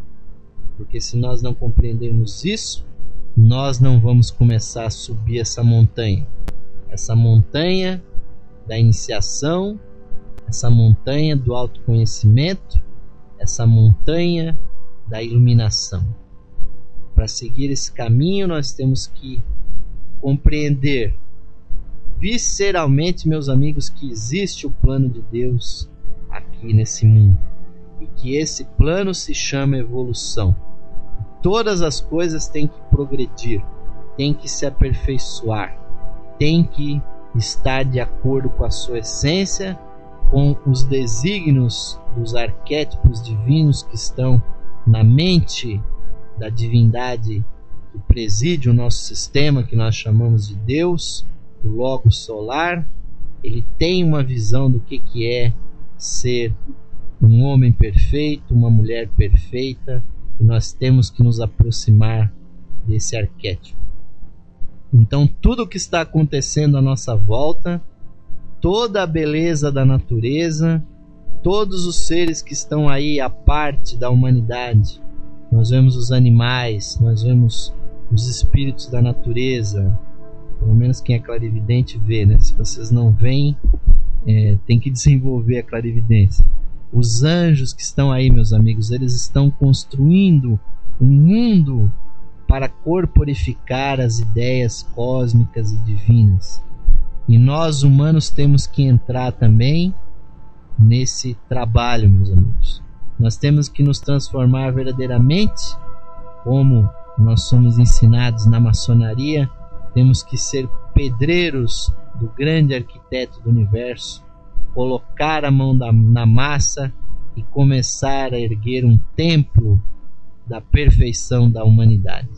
Porque se nós não compreendermos isso, nós não vamos começar a subir essa montanha. Essa montanha da iniciação, essa montanha do autoconhecimento, essa montanha da iluminação. Para seguir esse caminho, nós temos que compreender visceralmente, meus amigos, que existe o plano de Deus aqui nesse mundo e que esse plano se chama evolução. Todas as coisas têm que progredir, têm que se aperfeiçoar, têm que estar de acordo com a sua essência, com os desígnios dos arquétipos divinos que estão na mente da divindade que preside o nosso sistema, que nós chamamos de Deus, o Logos solar. Ele tem uma visão do que, que é ser um homem perfeito, uma mulher perfeita, e nós temos que nos aproximar desse arquétipo. Então tudo o que está acontecendo à nossa volta, toda a beleza da natureza, todos os seres que estão aí à parte da humanidade, nós vemos os animais, nós vemos os espíritos da natureza, pelo menos quem é clarividente vê, né? Se vocês não veem, é, tem que desenvolver a clarividência. Os anjos que estão aí, meus amigos, eles estão construindo um mundo para corporificar as ideias cósmicas e divinas. E nós humanos temos que entrar também nesse trabalho, meus amigos. Nós temos que nos transformar verdadeiramente, como nós somos ensinados na maçonaria, temos que ser pedreiros do grande arquiteto do universo, colocar a mão da, na massa e começar a erguer um templo da perfeição da humanidade.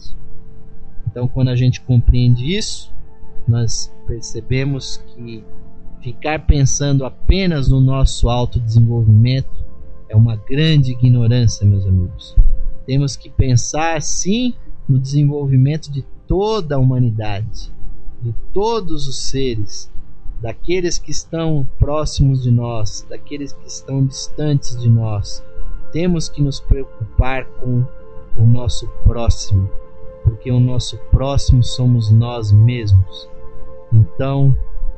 Então, quando a gente compreende isso, nós percebemos que ficar pensando apenas no nosso autodesenvolvimento é uma grande ignorância, meus amigos. Temos que pensar, sim, no desenvolvimento de toda a humanidade, de todos os seres, daqueles que estão próximos de nós, daqueles que estão distantes de nós. Temos que nos preocupar com o nosso próximo, porque o nosso próximo somos nós mesmos. Então,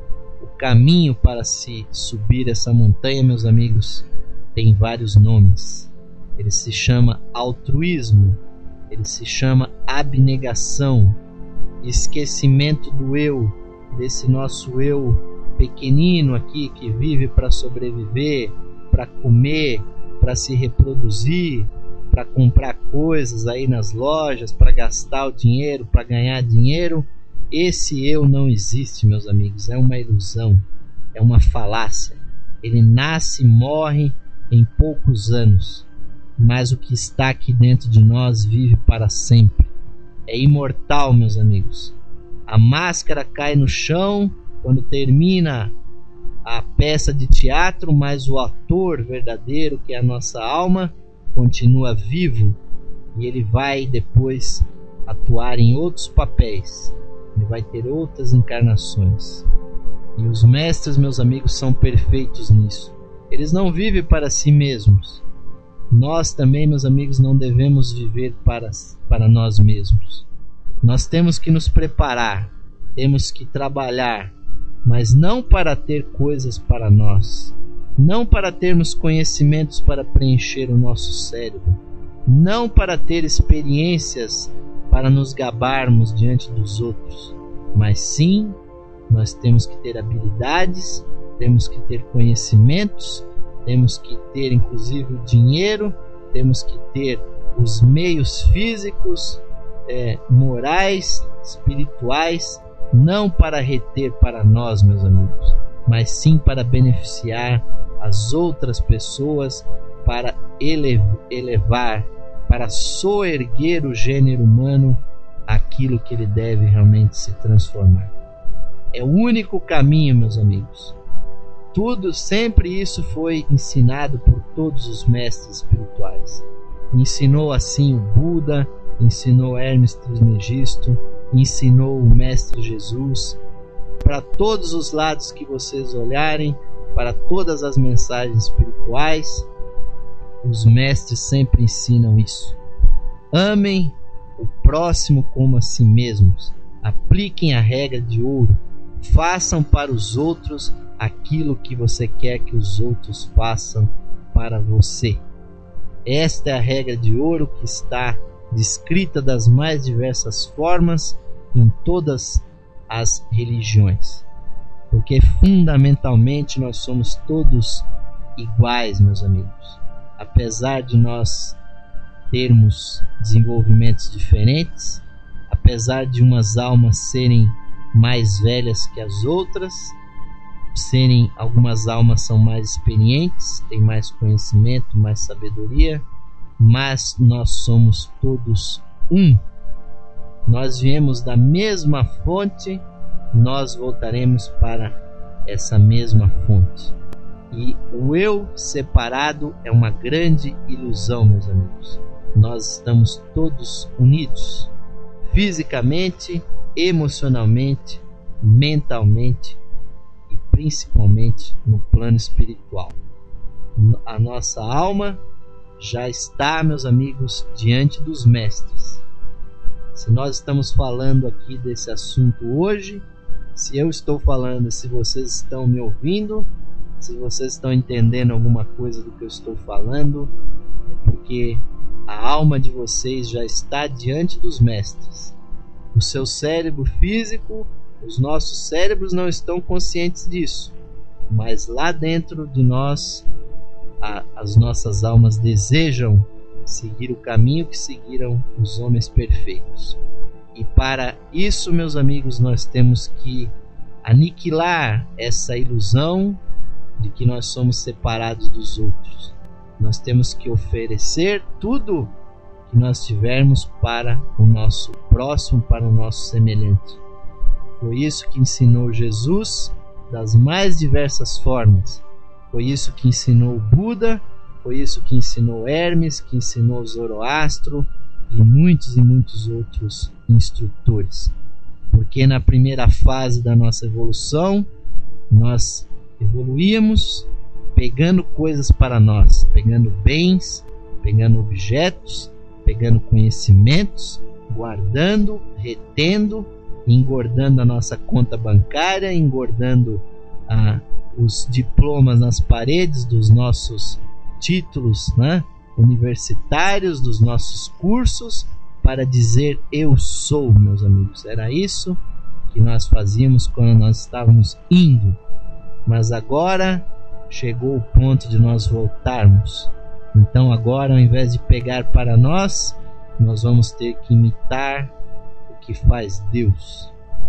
o caminho para se subir essa montanha, meus amigos, tem vários nomes. Ele se chama altruísmo, ele se chama abnegação, esquecimento do eu, desse nosso eu pequenino aqui que vive para sobreviver, para comer, para se reproduzir, para comprar coisas aí nas lojas, para gastar o dinheiro, para ganhar dinheiro. Esse eu não existe, meus amigos, é uma ilusão, é uma falácia. Ele nasce e morre em poucos anos, mas o que está aqui dentro de nós vive para sempre. É imortal, meus amigos. A máscara cai no chão quando termina a peça de teatro, mas o ator verdadeiro, que é a nossa alma, continua vivo e ele vai depois atuar em outros papéis. Ele vai ter outras encarnações. E os mestres, meus amigos, são perfeitos nisso. Eles não vivem para si mesmos. Nós também, meus amigos, não devemos viver para, para nós mesmos. Nós temos que nos preparar, temos que trabalhar, mas não para ter coisas para nós, não para termos conhecimentos para preencher o nosso cérebro, não para ter experiências para nos gabarmos diante dos outros, mas sim, nós temos que ter habilidades, temos que ter conhecimentos, temos que ter inclusive o dinheiro, temos que ter os meios físicos, é, morais, espirituais, não para reter para nós, meus amigos, mas sim para beneficiar as outras pessoas, para elevar, para soerguer o gênero humano aquilo que ele deve realmente se transformar. É o único caminho, meus amigos. Tudo, sempre isso foi ensinado por todos os mestres espirituais. Ensinou assim o Buda, ensinou Hermes Trismegisto, ensinou o Mestre Jesus. Para todos os lados que vocês olharem, para todas as mensagens espirituais, os mestres sempre ensinam isso. Amem o próximo como a si mesmos. Apliquem a regra de ouro. Façam para os outros aquilo que você quer que os outros façam para você. Esta é a regra de ouro que está descrita das mais diversas formas em todas as religiões. Porque fundamentalmente nós somos todos iguais, meus amigos. Apesar de nós termos desenvolvimentos diferentes, apesar de umas almas serem mais velhas que as outras, serem algumas almas são mais experientes, têm mais conhecimento, mais sabedoria, mas nós somos todos um. Nós viemos da mesma fonte, nós voltaremos para essa mesma fonte. E o eu separado é uma grande ilusão, meus amigos. Nós estamos todos unidos, fisicamente, emocionalmente, mentalmente e principalmente no plano espiritual. A nossa alma já está, meus amigos, diante dos mestres. Se nós estamos falando aqui desse assunto hoje, se eu estou falando, se vocês estão me ouvindo, se vocês estão entendendo alguma coisa do que eu estou falando, é porque a alma de vocês já está diante dos mestres. O seu cérebro físico, os nossos cérebros não estão conscientes disso, mas lá dentro de nós, a, as nossas almas desejam seguir o caminho que seguiram os homens perfeitos. E para isso, meus amigos, nós temos que aniquilar essa ilusão de que nós somos separados dos outros. Nós temos que oferecer tudo que nós tivermos para o nosso próximo, para o nosso semelhante. Foi isso que ensinou Jesus das mais diversas formas. Foi isso que ensinou Buda, foi isso que ensinou Hermes, que ensinou Zoroastro e muitos e muitos outros instrutores. Porque na primeira fase da nossa evolução, nós evoluíamos pegando coisas para nós, pegando bens, pegando objetos, pegando conhecimentos, guardando, retendo, engordando a nossa conta bancária, engordando ah, os diplomas nas paredes dos nossos títulos, né, universitários, dos nossos cursos, para dizer eu sou, meus amigos. Era isso que nós fazíamos quando nós estávamos indo. Mas agora chegou o ponto de nós voltarmos. Então agora, ao invés de pegar para nós, nós vamos ter que imitar o que faz Deus.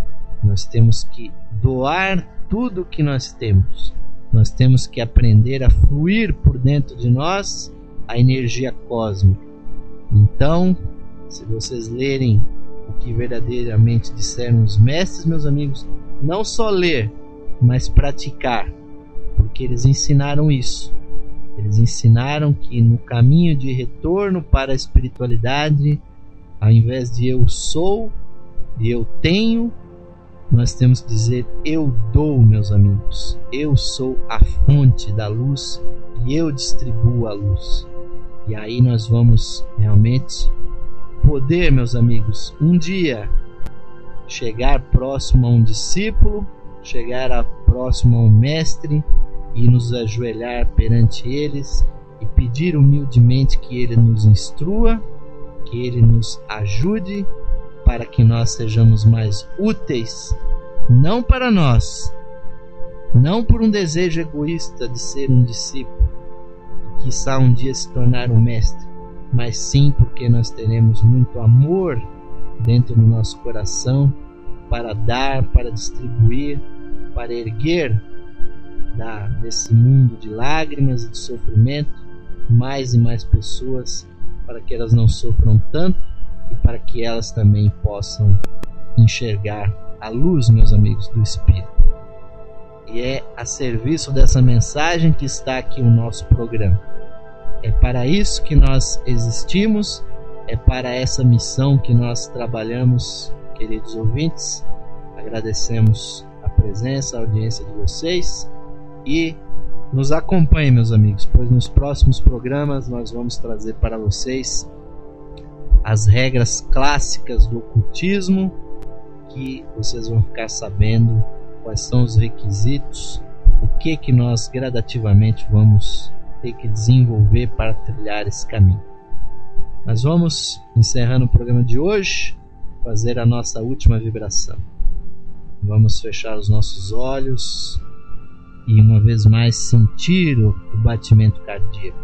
Nós temos que doar tudo o que nós temos. Nós temos que aprender a fluir por dentro de nós a energia cósmica. Então, se vocês lerem o que verdadeiramente disseram os mestres, meus amigos, não só ler, mas praticar, porque eles ensinaram isso. Eles ensinaram que no caminho de retorno para a espiritualidade, ao invés de eu sou e eu tenho, nós temos que dizer eu dou, meus amigos. Eu sou a fonte da luz e eu distribuo a luz. E aí nós vamos realmente poder, meus amigos, um dia chegar próximo a um discípulo, chegar a, próximo a um mestre e nos ajoelhar perante eles e pedir humildemente que ele nos instrua, que ele nos ajude para que nós sejamos mais úteis, não para nós, não por um desejo egoísta de ser um discípulo e quiçá um dia se tornar um mestre, mas sim porque nós teremos muito amor dentro do nosso coração para dar, para distribuir, para erguer da, desse mundo de lágrimas e de sofrimento mais e mais pessoas, para que elas não sofram tanto e para que elas também possam enxergar a luz, meus amigos, do Espírito. E é a serviço dessa mensagem que está aqui o nosso programa. É para isso que nós existimos, é para essa missão que nós trabalhamos, queridos ouvintes. Agradecemos a presença, a audiência de vocês e nos acompanhem, meus amigos, pois nos próximos programas nós vamos trazer para vocês as regras clássicas do ocultismo, que vocês vão ficar sabendo quais são os requisitos, o que que nós gradativamente vamos ter que desenvolver para trilhar esse caminho. Nós vamos, encerrando o programa de hoje, fazer a nossa última vibração. Vamos fechar os nossos olhos e uma vez mais sentir o batimento cardíaco.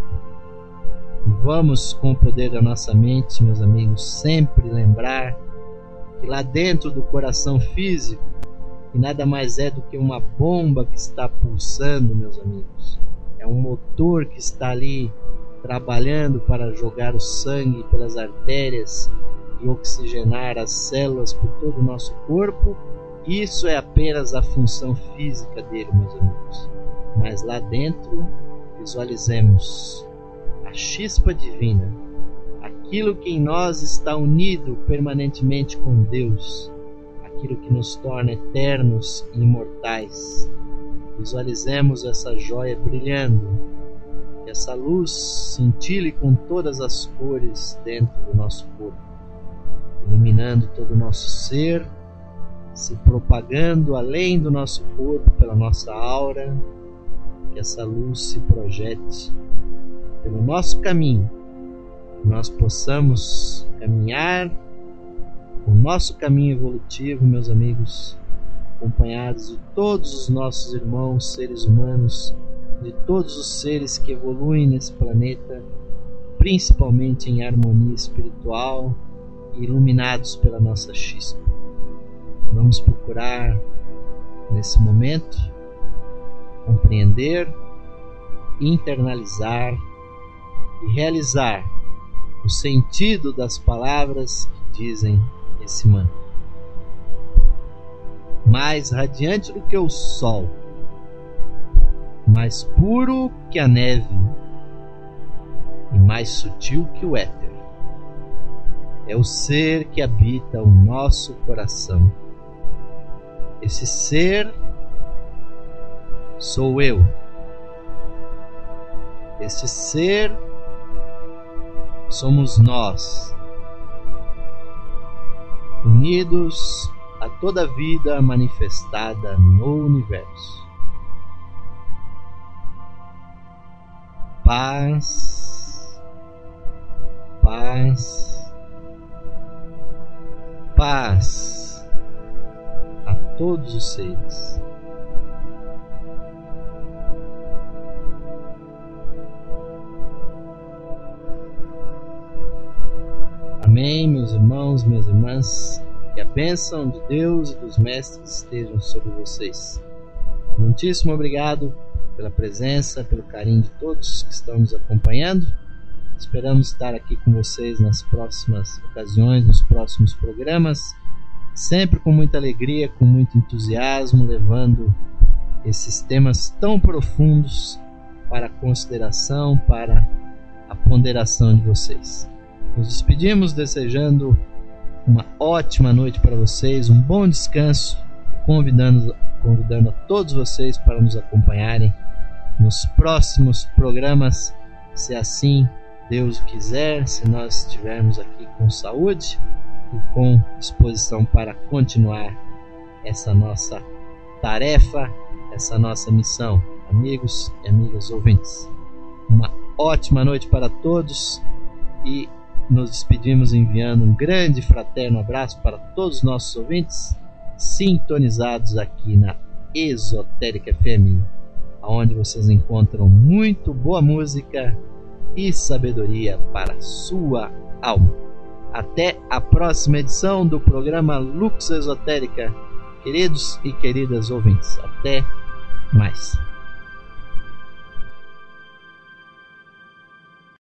E vamos, com o poder da nossa mente, meus amigos, sempre lembrar que lá dentro do coração físico, que nada mais é do que uma bomba que está pulsando, meus amigos. É um motor que está ali trabalhando para jogar o sangue pelas artérias e oxigenar as células por todo o nosso corpo. Isso é apenas a função física dele, meus amigos. Mas lá dentro, visualizemos a chispa divina, aquilo que em nós está unido permanentemente com Deus, aquilo que nos torna eternos e imortais. Visualizemos essa joia brilhando, que essa luz cintile com todas as cores dentro do nosso corpo, iluminando todo o nosso ser, se propagando além do nosso corpo pela nossa aura, que essa luz se projete pelo nosso caminho, que nós possamos caminhar o nosso caminho evolutivo, meus amigos, acompanhados de todos os nossos irmãos seres humanos, de todos os seres que evoluem nesse planeta, principalmente em harmonia espiritual e iluminados pela nossa chispa. Vamos procurar, nesse momento, compreender, internalizar e realizar o sentido das palavras que dizem esse mantra. Mais radiante do que o sol, mais puro que a neve e mais sutil que o éter, é o ser que habita o nosso coração. Esse ser sou eu. Este ser somos nós, unidos a toda a vida manifestada no universo. Paz, paz, paz a todos os seres. Amém, meus irmãos, minhas irmãs. Que a bênção de Deus e dos mestres estejam sobre vocês. Muitíssimo obrigado pela presença, pelo carinho de todos que estão nos acompanhando. Esperamos estar aqui com vocês nas próximas ocasiões, nos próximos programas, sempre com muita alegria, com muito entusiasmo, levando esses temas tão profundos para a consideração, para a ponderação de vocês. Nos despedimos desejando uma ótima noite para vocês, um bom descanso, convidando, convidando a todos vocês para nos acompanharem nos próximos programas, se assim Deus o quiser, se nós estivermos aqui com saúde e com disposição para continuar essa nossa tarefa, essa nossa missão. Amigos e amigas ouvintes, uma ótima noite para todos e nos despedimos enviando um grande e fraterno abraço para todos os nossos ouvintes sintonizados aqui na Esotérica F M, onde vocês encontram muito boa música e sabedoria para a sua alma. Até a próxima edição do programa Lux Esotérica, queridos e queridas ouvintes. Até mais.